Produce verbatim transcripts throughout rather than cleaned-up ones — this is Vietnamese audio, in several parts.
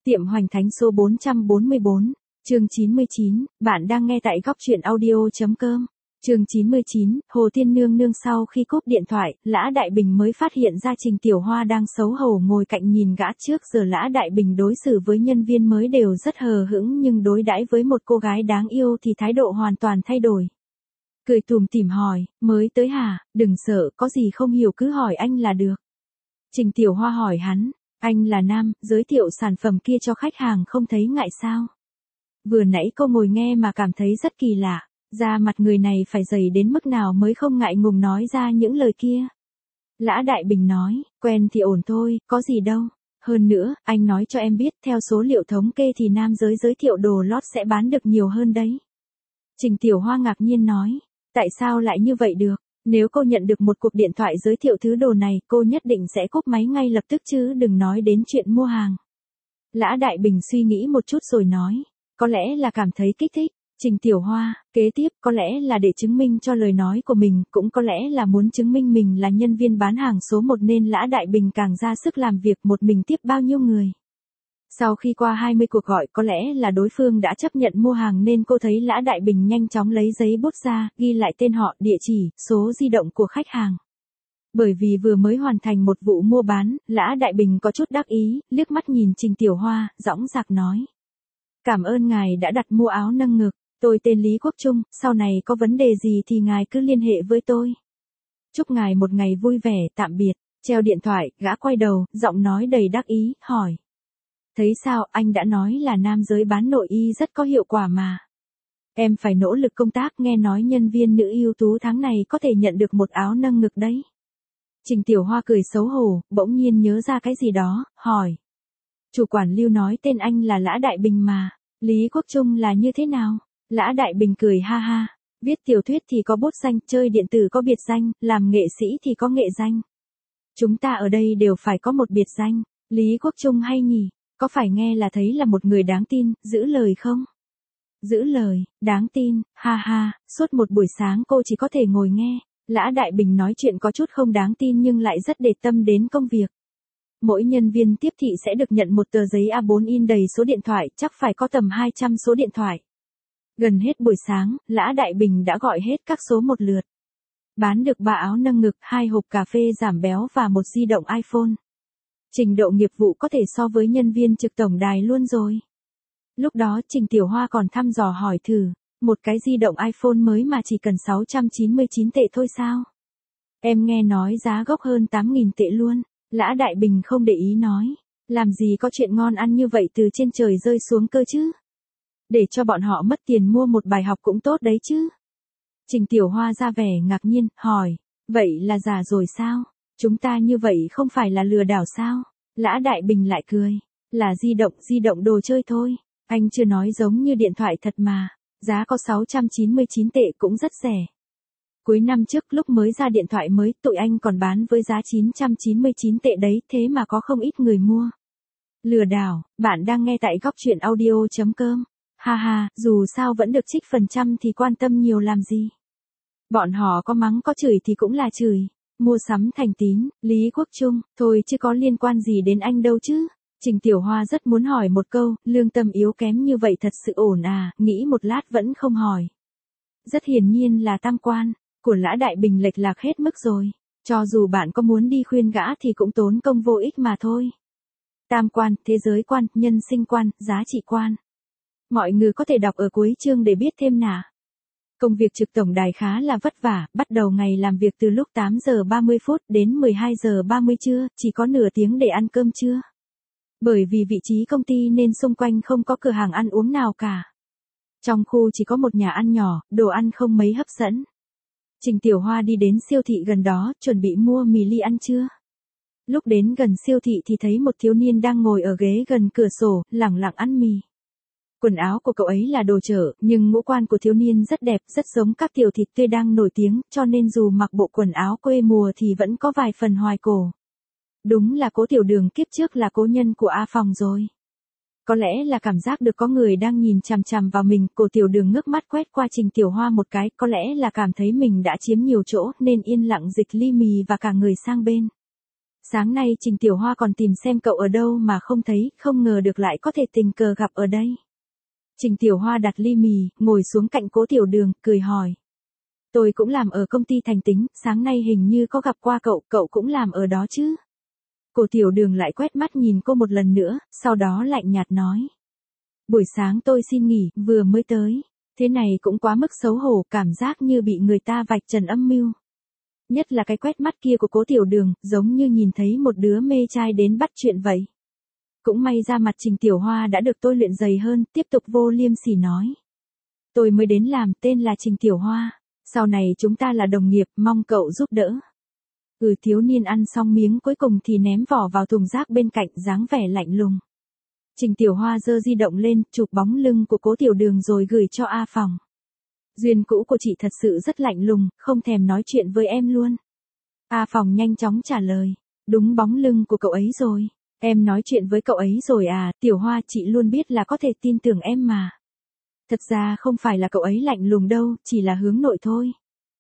Tiệm Hoành Thánh số bốn trăm bốn mươi bốn, chương chín mươi chín, bạn đang nghe tại góc truyện audio.com. Chương chín mươi chín, Hồ Thiên Nương Nương sau khi cúp điện thoại, Lã Đại Bình mới phát hiện ra Trình Tiểu Hoa đang xấu hổ ngồi cạnh nhìn gã. Trước giờ Lã Đại Bình đối xử với nhân viên mới đều rất hờ hững, nhưng đối đãi với một cô gái đáng yêu thì thái độ hoàn toàn thay đổi. Cười tủm tỉm hỏi, mới tới hả, đừng sợ, có gì không hiểu cứ hỏi anh là được. Trình Tiểu Hoa hỏi hắn, anh là nam, giới thiệu sản phẩm kia cho khách hàng không thấy ngại sao? Vừa nãy cô ngồi nghe mà cảm thấy rất kỳ lạ, da mặt người này phải dày đến mức nào mới không ngại ngùng nói ra những lời kia. Lã Đại Bình nói, quen thì ổn thôi, có gì đâu. Hơn nữa, anh nói cho em biết, theo số liệu thống kê thì nam giới giới thiệu đồ lót sẽ bán được nhiều hơn đấy. Trình Tiểu Hoa ngạc nhiên nói, tại sao lại như vậy được? Nếu cô nhận được một cuộc điện thoại giới thiệu thứ đồ này, cô nhất định sẽ cúp máy ngay lập tức chứ đừng nói đến chuyện mua hàng. Lã Đại Bình suy nghĩ một chút rồi nói, có lẽ là cảm thấy kích thích. Trình Tiểu Hoa, kế tiếp, có lẽ là để chứng minh cho lời nói của mình, cũng có lẽ là muốn chứng minh mình là nhân viên bán hàng số một nên Lã Đại Bình càng ra sức làm việc một mình tiếp bao nhiêu người. Sau khi qua hai mươi cuộc gọi, có lẽ là đối phương đã chấp nhận mua hàng nên cô thấy Lã Đại Bình nhanh chóng lấy giấy bút ra, ghi lại tên họ, địa chỉ, số di động của khách hàng. Bởi vì vừa mới hoàn thành một vụ mua bán, Lã Đại Bình có chút đắc ý, liếc mắt nhìn Trình Tiểu Hoa, dõng dạc nói. Cảm ơn ngài đã đặt mua áo nâng ngực, tôi tên Lý Quốc Trung, sau này có vấn đề gì thì ngài cứ liên hệ với tôi. Chúc ngài một ngày vui vẻ, tạm biệt. Treo điện thoại, gã quay đầu, giọng nói đầy đắc ý, hỏi. Thấy sao, anh đã nói là nam giới bán nội y rất có hiệu quả mà. Em phải nỗ lực công tác, nghe nói nhân viên nữ ưu tú tháng này có thể nhận được một áo nâng ngực đấy. Trình Tiểu Hoa cười xấu hổ, bỗng nhiên nhớ ra cái gì đó, hỏi. Chủ quản Lưu nói tên anh là Lã Đại Bình mà, Lý Quốc Trung là như thế nào? Lã Đại Bình cười ha ha, viết tiểu thuyết thì có bút danh, chơi điện tử có biệt danh, làm nghệ sĩ thì có nghệ danh. Chúng ta ở đây đều phải có một biệt danh, Lý Quốc Trung hay nhỉ? Có phải nghe là thấy là một người đáng tin, giữ lời không? Giữ lời, đáng tin, ha ha, suốt một buổi sáng cô chỉ có thể ngồi nghe. Lã Đại Bình nói chuyện có chút không đáng tin nhưng lại rất để tâm đến công việc. Mỗi nhân viên tiếp thị sẽ được nhận một tờ giấy A bốn in đầy số điện thoại, chắc phải có tầm hai trăm số điện thoại. Gần hết buổi sáng, Lã Đại Bình đã gọi hết các số một lượt. Bán được ba áo nâng ngực, hai hộp cà phê giảm béo và một di động iPhone. Trình độ nghiệp vụ có thể so với nhân viên trực tổng đài luôn rồi. Lúc đó Trình Tiểu Hoa còn thăm dò hỏi thử, một cái di động iPhone mới mà chỉ cần sáu trăm chín mươi chín tệ thôi sao? Em nghe nói giá gốc hơn tám nghìn tệ luôn. Lã Đại Bình không để ý nói, làm gì có chuyện ngon ăn như vậy từ trên trời rơi xuống cơ chứ? Để cho bọn họ mất tiền mua một bài học cũng tốt đấy chứ. Trình Tiểu Hoa ra vẻ ngạc nhiên, hỏi, vậy là giả rồi sao? Chúng ta như vậy không phải là lừa đảo sao? Lã Đại Bình lại cười, là di động, di động đồ chơi thôi. Anh chưa nói giống như điện thoại thật mà, giá có sáu trăm chín mươi chín tệ cũng rất rẻ. Cuối năm trước lúc mới ra điện thoại mới, tụi anh còn bán với giá chín trăm chín mươi chín tệ đấy, thế mà có không ít người mua. Lừa đảo, bạn đang nghe tại góc truyện audio.com. Ha ha, dù sao vẫn được trích phần trăm thì quan tâm nhiều làm gì. Bọn họ có mắng có chửi thì cũng là chửi. Mua sắm thành tín, Lý Quốc Trung, thôi chứ có liên quan gì đến anh đâu chứ. Trình Tiểu Hoa rất muốn hỏi một câu, lương tâm yếu kém như vậy thật sự ổn à, nghĩ một lát vẫn không hỏi. Rất hiển nhiên là tam quan của Lã Đại Bình lệch lạc hết mức rồi. Cho dù bạn có muốn đi khuyên gã thì cũng tốn công vô ích mà thôi. Tam quan, thế giới quan, nhân sinh quan, giá trị quan. Mọi người có thể đọc ở cuối chương để biết thêm nà. Công việc trực tổng đài khá là vất vả, bắt đầu ngày làm việc từ lúc tám giờ ba mươi phút đến mười hai giờ ba mươi trưa, chỉ có nửa tiếng để ăn cơm trưa. Bởi vì vị trí công ty nên xung quanh không có cửa hàng ăn uống nào cả. Trong khu chỉ có một nhà ăn nhỏ, đồ ăn không mấy hấp dẫn. Trình Tiểu Hoa đi đến siêu thị gần đó, chuẩn bị mua mì ly ăn trưa. Lúc đến gần siêu thị thì thấy một thiếu niên đang ngồi ở ghế gần cửa sổ, lẳng lặng ăn mì. Quần áo của cậu ấy là đồ chở, nhưng ngũ quan của thiếu niên rất đẹp, rất giống các tiểu thịt tươi đang nổi tiếng, cho nên dù mặc bộ quần áo quê mùa thì vẫn có vài phần hoài cổ. Đúng là Cố Tiểu Đường kiếp trước là cố nhân của A Phòng rồi. Có lẽ là cảm giác được có người đang nhìn chằm chằm vào mình, Cố Tiểu Đường ngước mắt quét qua Trình Tiểu Hoa một cái, có lẽ là cảm thấy mình đã chiếm nhiều chỗ nên yên lặng dịch ly mì và cả người sang bên. Sáng nay Trình Tiểu Hoa còn tìm xem cậu ở đâu mà không thấy, không ngờ được lại có thể tình cờ gặp ở đây. Trình Tiểu Hoa đặt ly mì, ngồi xuống cạnh Cố Tiểu Đường, cười hỏi. Tôi cũng làm ở công ty Thành Tính, sáng nay hình như có gặp qua cậu, cậu cũng làm ở đó chứ? Cố Tiểu Đường lại quét mắt nhìn cô một lần nữa, sau đó lạnh nhạt nói. Buổi sáng tôi xin nghỉ, vừa mới tới. Thế này cũng quá mức xấu hổ, cảm giác như bị người ta vạch trần âm mưu. Nhất là cái quét mắt kia của Cố Tiểu Đường, giống như nhìn thấy một đứa mê trai đến bắt chuyện vậy. Cũng may ra mặt Trình Tiểu Hoa đã được tôi luyện dày hơn, tiếp tục vô liêm sỉ nói. Tôi mới đến làm, tên là Trình Tiểu Hoa. Sau này chúng ta là đồng nghiệp, mong cậu giúp đỡ. Ừ, thiếu niên ăn xong miếng cuối cùng thì ném vỏ vào thùng rác bên cạnh, dáng vẻ lạnh lùng. Trình Tiểu Hoa giơ di động lên, chụp bóng lưng của Cố Tiểu Đường rồi gửi cho A Phòng. Duyên cũ của chị thật sự rất lạnh lùng, không thèm nói chuyện với em luôn. A Phòng nhanh chóng trả lời. Đúng bóng lưng của cậu ấy rồi. Em nói chuyện với cậu ấy rồi à, Tiểu Hoa, chị luôn biết là có thể tin tưởng em mà. Thật ra không phải là cậu ấy lạnh lùng đâu, chỉ là hướng nội thôi.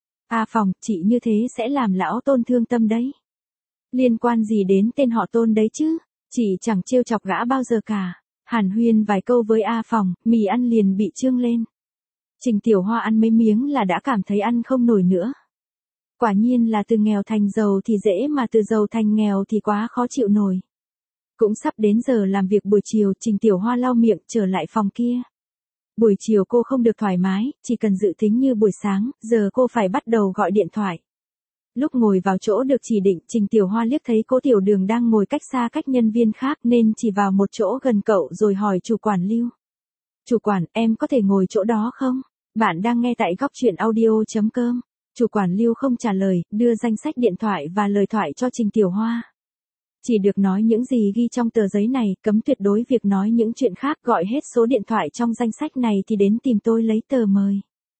A Phòng, chị như thế sẽ làm lão Tôn thương tâm đấy. Liên quan gì đến tên họ Tôn đấy chứ? Chị chẳng trêu chọc gã bao giờ cả. Hàn huyên vài câu với A Phòng, mì ăn liền bị trương lên. Trình Tiểu Hoa ăn mấy miếng là đã cảm thấy ăn không nổi nữa. Quả nhiên là từ nghèo thành giàu thì dễ mà từ giàu thành nghèo thì quá khó chịu nổi. Cũng sắp đến giờ làm việc buổi chiều, Trình Tiểu Hoa lau miệng trở lại phòng kia. Buổi chiều cô không được thoải mái, chỉ cần dự tính như buổi sáng, giờ cô phải bắt đầu gọi điện thoại. Lúc ngồi vào chỗ được chỉ định, Trình Tiểu Hoa liếc thấy Cố Tiểu Đường đang ngồi cách xa cách nhân viên khác nên chỉ vào một chỗ gần cậu rồi hỏi chủ quản Lưu. Chủ quản, em có thể ngồi chỗ đó không? Bạn đang nghe tại góc truyện audio chấm com. Chủ quản Lưu không trả lời, đưa danh sách điện thoại và lời thoại cho Trình Tiểu Hoa. Chỉ được nói những gì ghi trong tờ giấy này, cấm tuyệt đối việc nói những chuyện khác, gọi hết số điện thoại trong danh sách này thì đến tìm tôi lấy tờ mời.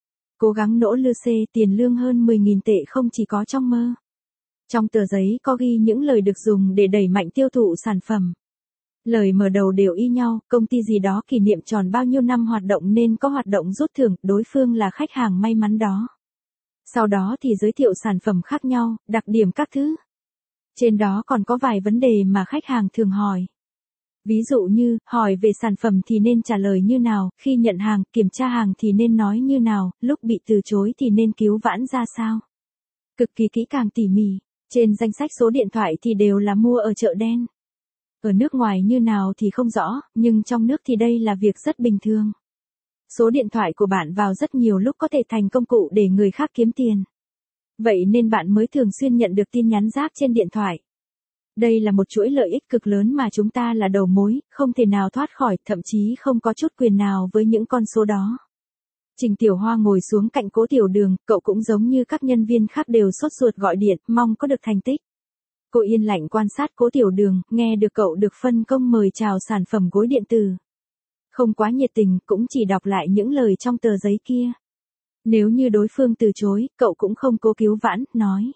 Cố gắng nỗ lư xê, tiền lương hơn mười nghìn tệ không chỉ có trong mơ. Trong tờ giấy có ghi những lời được dùng để đẩy mạnh tiêu thụ sản phẩm. Lời mở đầu đều y nhau, công ty gì đó kỷ niệm tròn bao nhiêu năm hoạt động nên có hoạt động rút thưởng, đối phương là khách hàng may mắn đó. Sau đó thì giới thiệu sản phẩm khác nhau, đặc điểm các thứ. Trên đó còn có vài vấn đề mà khách hàng thường hỏi. Ví dụ như, hỏi về sản phẩm thì nên trả lời như nào, khi nhận hàng, kiểm tra hàng thì nên nói như nào, lúc bị từ chối thì nên cứu vãn ra sao. Cực kỳ kỹ càng tỉ mỉ, trên danh sách số điện thoại thì đều là mua ở chợ đen. Ở nước ngoài như nào thì không rõ, nhưng trong nước thì đây là việc rất bình thường. Số điện thoại của bạn vào rất nhiều lúc có thể thành công cụ để người khác kiếm tiền. Vậy nên bạn mới thường xuyên nhận được tin nhắn rác trên điện thoại. Đây là một chuỗi lợi ích cực lớn mà chúng ta là đầu mối, không thể nào thoát khỏi, thậm chí không có chút quyền nào với những con số đó. Trình Tiểu Hoa ngồi xuống cạnh Cố Tiểu Đường, cậu cũng giống như các nhân viên khác đều sốt ruột gọi điện, mong có được thành tích. Cô yên lặng quan sát Cố Tiểu Đường, nghe được cậu được phân công mời chào sản phẩm gối điện tử. Không quá nhiệt tình, cũng chỉ đọc lại những lời trong tờ giấy kia. Nếu như đối phương từ chối, cậu cũng không cố cứu vãn, nói.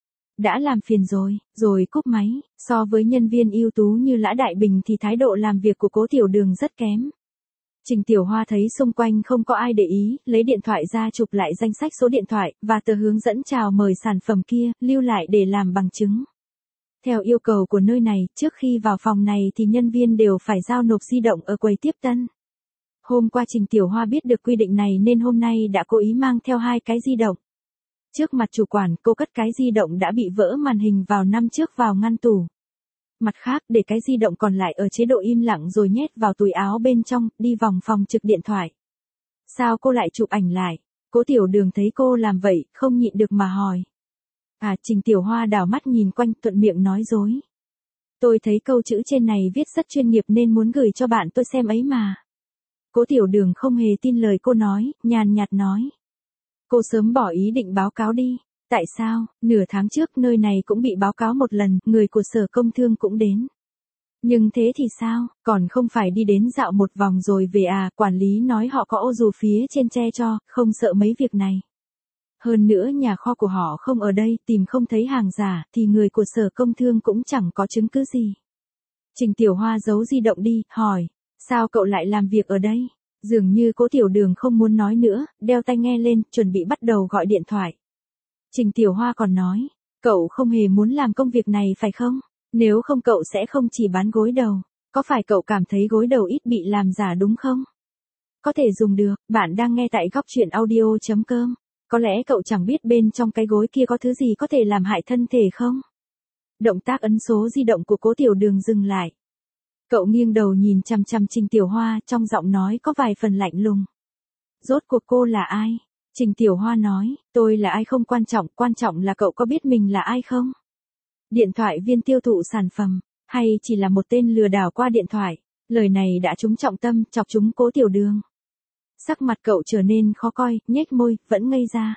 Đã làm phiền rồi, rồi cúp máy. So với nhân viên ưu tú như Lã Đại Bình thì thái độ làm việc của Cố Tiểu Đường rất kém. Trình Tiểu Hoa thấy xung quanh không có ai để ý, lấy điện thoại ra chụp lại danh sách số điện thoại, và tờ hướng dẫn chào mời sản phẩm kia, lưu lại để làm bằng chứng. Theo yêu cầu của nơi này, trước khi vào phòng này thì nhân viên đều phải giao nộp di động ở quầy tiếp tân. Hôm qua Trình Tiểu Hoa biết được quy định này nên hôm nay đã cố ý mang theo hai cái di động. Trước mặt chủ quản, cô cất cái di động đã bị vỡ màn hình vào năm trước vào ngăn tủ. Mặt khác, để cái di động còn lại ở chế độ im lặng rồi nhét vào túi áo bên trong, đi vòng phòng trực điện thoại. Sao cô lại chụp ảnh lại? Cố Tiểu Đường thấy cô làm vậy, không nhịn được mà hỏi. À, Trình Tiểu Hoa đảo mắt nhìn quanh, thuận miệng nói dối. Tôi thấy câu chữ trên này viết rất chuyên nghiệp nên muốn gửi cho bạn tôi xem ấy mà. Cố Tiểu Đường không hề tin lời cô nói, nhàn nhạt nói. Cô sớm bỏ ý định báo cáo đi. Tại sao, nửa tháng trước nơi này cũng bị báo cáo một lần, người của Sở Công Thương cũng đến. Nhưng thế thì sao, còn không phải đi đến dạo một vòng rồi về à, quản lý nói họ có ô dù phía trên che cho, không sợ mấy việc này. Hơn nữa nhà kho của họ không ở đây, tìm không thấy hàng giả, thì người của Sở Công Thương cũng chẳng có chứng cứ gì. Trình Tiểu Hoa giấu di động đi, hỏi, sao cậu lại làm việc ở đây? Dường như Cố Tiểu Đường không muốn nói nữa, đeo tai nghe lên, chuẩn bị bắt đầu gọi điện thoại. Trình Tiểu Hoa còn nói, cậu không hề muốn làm công việc này phải không? Nếu không cậu sẽ không chỉ bán gối đầu. Có phải cậu cảm thấy gối đầu ít bị làm giả đúng không? Có thể dùng được, bạn đang nghe tại góc chuyện audio chấm com. Có lẽ cậu chẳng biết bên trong cái gối kia có thứ gì có thể làm hại thân thể không? Động tác ấn số di động của Cố Tiểu Đường dừng lại. Cậu nghiêng đầu nhìn chằm chằm Trình Tiểu Hoa, trong giọng nói có vài phần lạnh lùng. Rốt cuộc cô là ai? Trình Tiểu Hoa nói, tôi là ai không quan trọng, quan trọng là cậu có biết mình là ai không? Điện thoại viên tiêu thụ sản phẩm, hay chỉ là một tên lừa đảo qua điện thoại? Lời này đã trúng trọng tâm, chọc trúng Cố Tiểu Đường. Sắc mặt cậu trở nên khó coi, nhếch môi, vẫn ngây ra.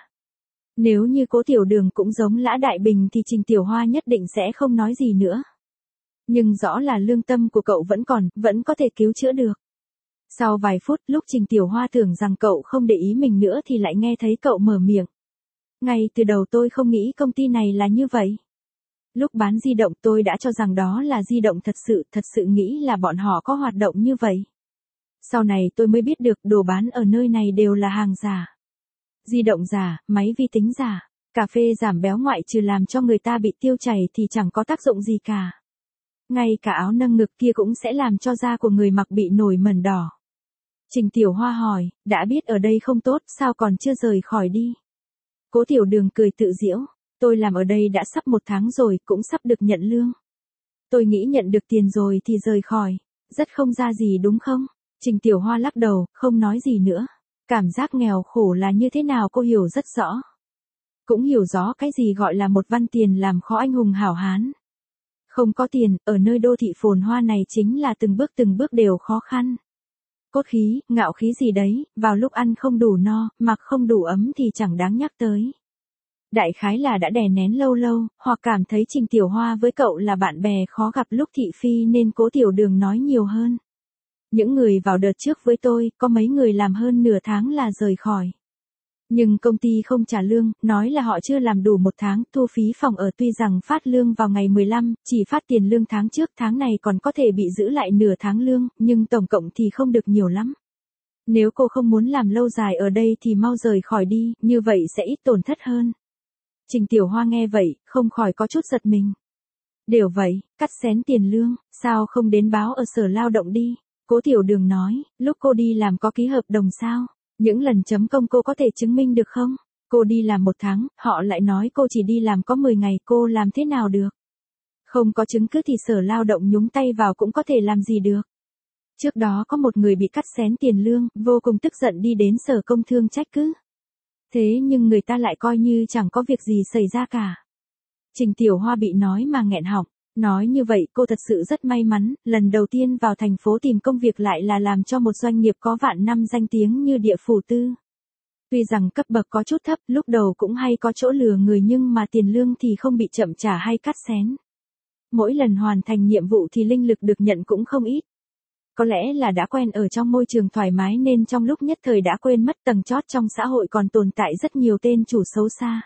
Nếu như Cố Tiểu Đường cũng giống Lã Đại Bình thì Trình Tiểu Hoa nhất định sẽ không nói gì nữa. Nhưng rõ là lương tâm của cậu vẫn còn, vẫn có thể cứu chữa được. Sau vài phút, lúc Trình Tiểu Hoa tưởng rằng cậu không để ý mình nữa thì lại nghe thấy cậu mở miệng. Ngay từ đầu tôi không nghĩ công ty này là như vậy. Lúc bán di động tôi đã cho rằng đó là di động thật sự, thật sự nghĩ là bọn họ có hoạt động như vậy. Sau này tôi mới biết được đồ bán ở nơi này đều là hàng giả. Di động giả, máy vi tính giả, cà phê giảm béo ngoại trừ làm cho người ta bị tiêu chảy thì chẳng có tác dụng gì cả. Ngay cả áo nâng ngực kia cũng sẽ làm cho da của người mặc bị nổi mẩn đỏ. Trình Tiểu Hoa hỏi, đã biết ở đây không tốt, sao còn chưa rời khỏi đi? Cố Tiểu Đường cười tự giễu, tôi làm ở đây đã sắp một tháng rồi, cũng sắp được nhận lương. Tôi nghĩ nhận được tiền rồi thì rời khỏi, rất không ra gì đúng không? Trình Tiểu Hoa lắc đầu, không nói gì nữa. Cảm giác nghèo khổ là như thế nào cô hiểu rất rõ. Cũng hiểu rõ cái gì gọi là một văn tiền làm khó anh hùng hảo hán. Không có tiền, ở nơi đô thị phồn hoa này chính là từng bước từng bước đều khó khăn. Cốt khí, ngạo khí gì đấy, vào lúc ăn không đủ no, mặc không đủ ấm thì chẳng đáng nhắc tới. Đại khái là đã đè nén lâu lâu, hoặc cảm thấy Trình Tiểu Hoa với cậu là bạn bè khó gặp lúc thị phi nên Cố Tiểu Đường nói nhiều hơn. Những người vào đợt trước với tôi, có mấy người làm hơn nửa tháng là rời khỏi. Nhưng công ty không trả lương, nói là họ chưa làm đủ một tháng, thu phí phòng ở tuy rằng phát lương vào ngày mười lăm, chỉ phát tiền lương tháng trước, tháng này còn có thể bị giữ lại nửa tháng lương, nhưng tổng cộng thì không được nhiều lắm. Nếu cô không muốn làm lâu dài ở đây thì mau rời khỏi đi, như vậy sẽ ít tổn thất hơn. Trình Tiểu Hoa nghe vậy, không khỏi có chút giật mình. Đều vậy, cắt xén tiền lương, sao không đến báo ở sở lao động đi? Cố Tiểu Đường nói, lúc cô đi làm có ký hợp đồng sao? Những lần chấm công cô có thể chứng minh được không? Cô đi làm một tháng, họ lại nói cô chỉ đi làm có mười ngày, cô làm thế nào được? Không có chứng cứ thì sở lao động nhúng tay vào cũng có thể làm gì được. Trước đó có một người bị cắt xén tiền lương, vô cùng tức giận đi đến sở công thương trách cứ. Thế nhưng người ta lại coi như chẳng có việc gì xảy ra cả. Trình Tiểu Hoa bị nói mà nghẹn họng. Nói như vậy cô thật sự rất may mắn, lần đầu tiên vào thành phố tìm công việc lại là làm cho một doanh nghiệp có vạn năm danh tiếng như Địa Phủ Tư. Tuy rằng cấp bậc có chút thấp, lúc đầu cũng hay có chỗ lừa người nhưng mà tiền lương thì không bị chậm trả hay cắt xén. Mỗi lần hoàn thành nhiệm vụ thì linh lực được nhận cũng không ít. Có lẽ là đã quen ở trong môi trường thoải mái nên trong lúc nhất thời đã quên mất tầng chót trong xã hội còn tồn tại rất nhiều tên chủ xấu xa.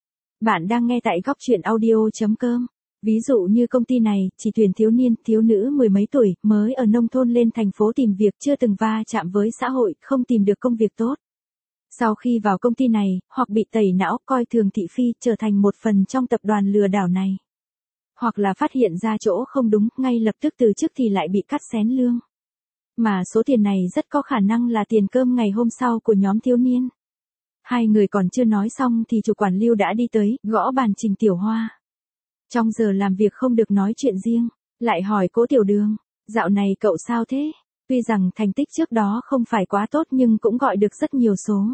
Bạn đang nghe tại góc chuyện audio chấm com. Ví dụ như công ty này, chỉ tuyển thiếu niên, thiếu nữ mười mấy tuổi, mới ở nông thôn lên thành phố tìm việc, chưa từng va chạm với xã hội, không tìm được công việc tốt. Sau khi vào công ty này, hoặc bị tẩy não, coi thường thị phi, trở thành một phần trong tập đoàn lừa đảo này. Hoặc là phát hiện ra chỗ không đúng, ngay lập tức từ chức thì lại bị cắt xén lương. Mà số tiền này rất có khả năng là tiền cơm ngày hôm sau của nhóm thiếu niên. Hai người còn chưa nói xong thì chủ quản Lưu đã đi tới, gõ bàn Trình Tiểu Hoa. Trong giờ làm việc không được nói chuyện riêng, lại hỏi Cố Tiểu Đường, dạo này cậu sao thế? Tuy rằng thành tích trước đó không phải quá tốt nhưng cũng gọi được rất nhiều số.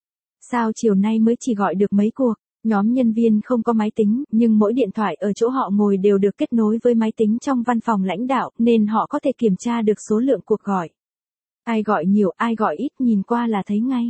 Sao chiều nay mới chỉ gọi được mấy cuộc? Nhóm nhân viên không có máy tính, nhưng mỗi điện thoại ở chỗ họ ngồi đều được kết nối với máy tính trong văn phòng lãnh đạo, nên họ có thể kiểm tra được số lượng cuộc gọi. Ai gọi nhiều, ai gọi ít nhìn qua là thấy ngay.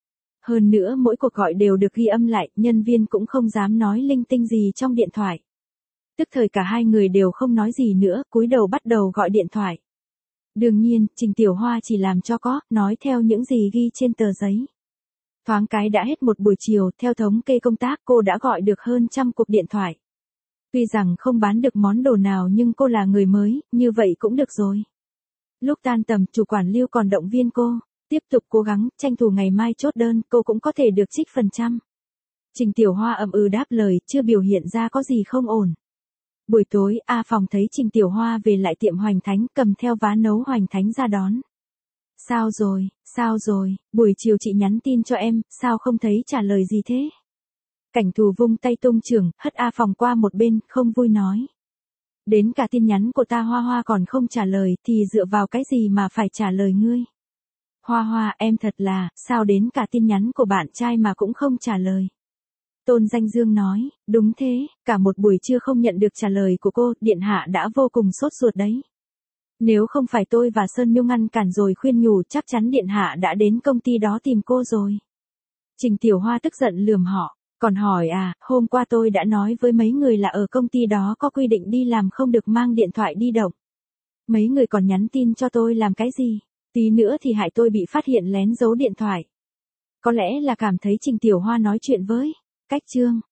Hơn nữa mỗi cuộc gọi đều được ghi âm lại, nhân viên cũng không dám nói linh tinh gì trong điện thoại. Tức thời cả hai người đều không nói gì nữa, cúi đầu bắt đầu gọi điện thoại. Đương nhiên, Trình Tiểu Hoa chỉ làm cho có, nói theo những gì ghi trên tờ giấy. Thoáng cái đã hết một buổi chiều, theo thống kê công tác cô đã gọi được hơn trăm cuộc điện thoại. Tuy rằng không bán được món đồ nào nhưng cô là người mới, như vậy cũng được rồi. Lúc tan tầm, chủ quản Lưu còn động viên cô, tiếp tục cố gắng, tranh thủ ngày mai chốt đơn, cô cũng có thể được trích phần trăm. Trình Tiểu Hoa ậm ừ đáp lời, chưa biểu hiện ra có gì không ổn. Buổi tối, A Phòng thấy Trình Tiểu Hoa về lại tiệm Hoành Thánh, cầm theo vá nấu Hoành Thánh ra đón. Sao rồi, sao rồi, buổi chiều chị nhắn tin cho em, sao không thấy trả lời gì thế? Cảnh Thù vung tay tung chưởng, hất A Phòng qua một bên, không vui nói. Đến cả tin nhắn của ta Hoa Hoa còn không trả lời, thì dựa vào cái gì mà phải trả lời ngươi? Hoa Hoa, em thật là, sao đến cả tin nhắn của bạn trai mà cũng không trả lời? Tôn Danh Dương nói, đúng thế, cả một buổi trưa không nhận được trả lời của cô, điện hạ đã vô cùng sốt ruột đấy. Nếu không phải tôi và Sơn Nhung ngăn cản rồi khuyên nhủ, chắc chắn điện hạ đã đến công ty đó tìm cô rồi. Trình Tiểu Hoa tức giận lườm họ, còn hỏi à, hôm qua tôi đã nói với mấy người là ở công ty đó có quy định đi làm không được mang điện thoại đi động. Mấy người còn nhắn tin cho tôi làm cái gì, tí nữa thì hại tôi bị phát hiện lén giấu điện thoại. Có lẽ là cảm thấy Trình Tiểu Hoa nói chuyện với cách Trương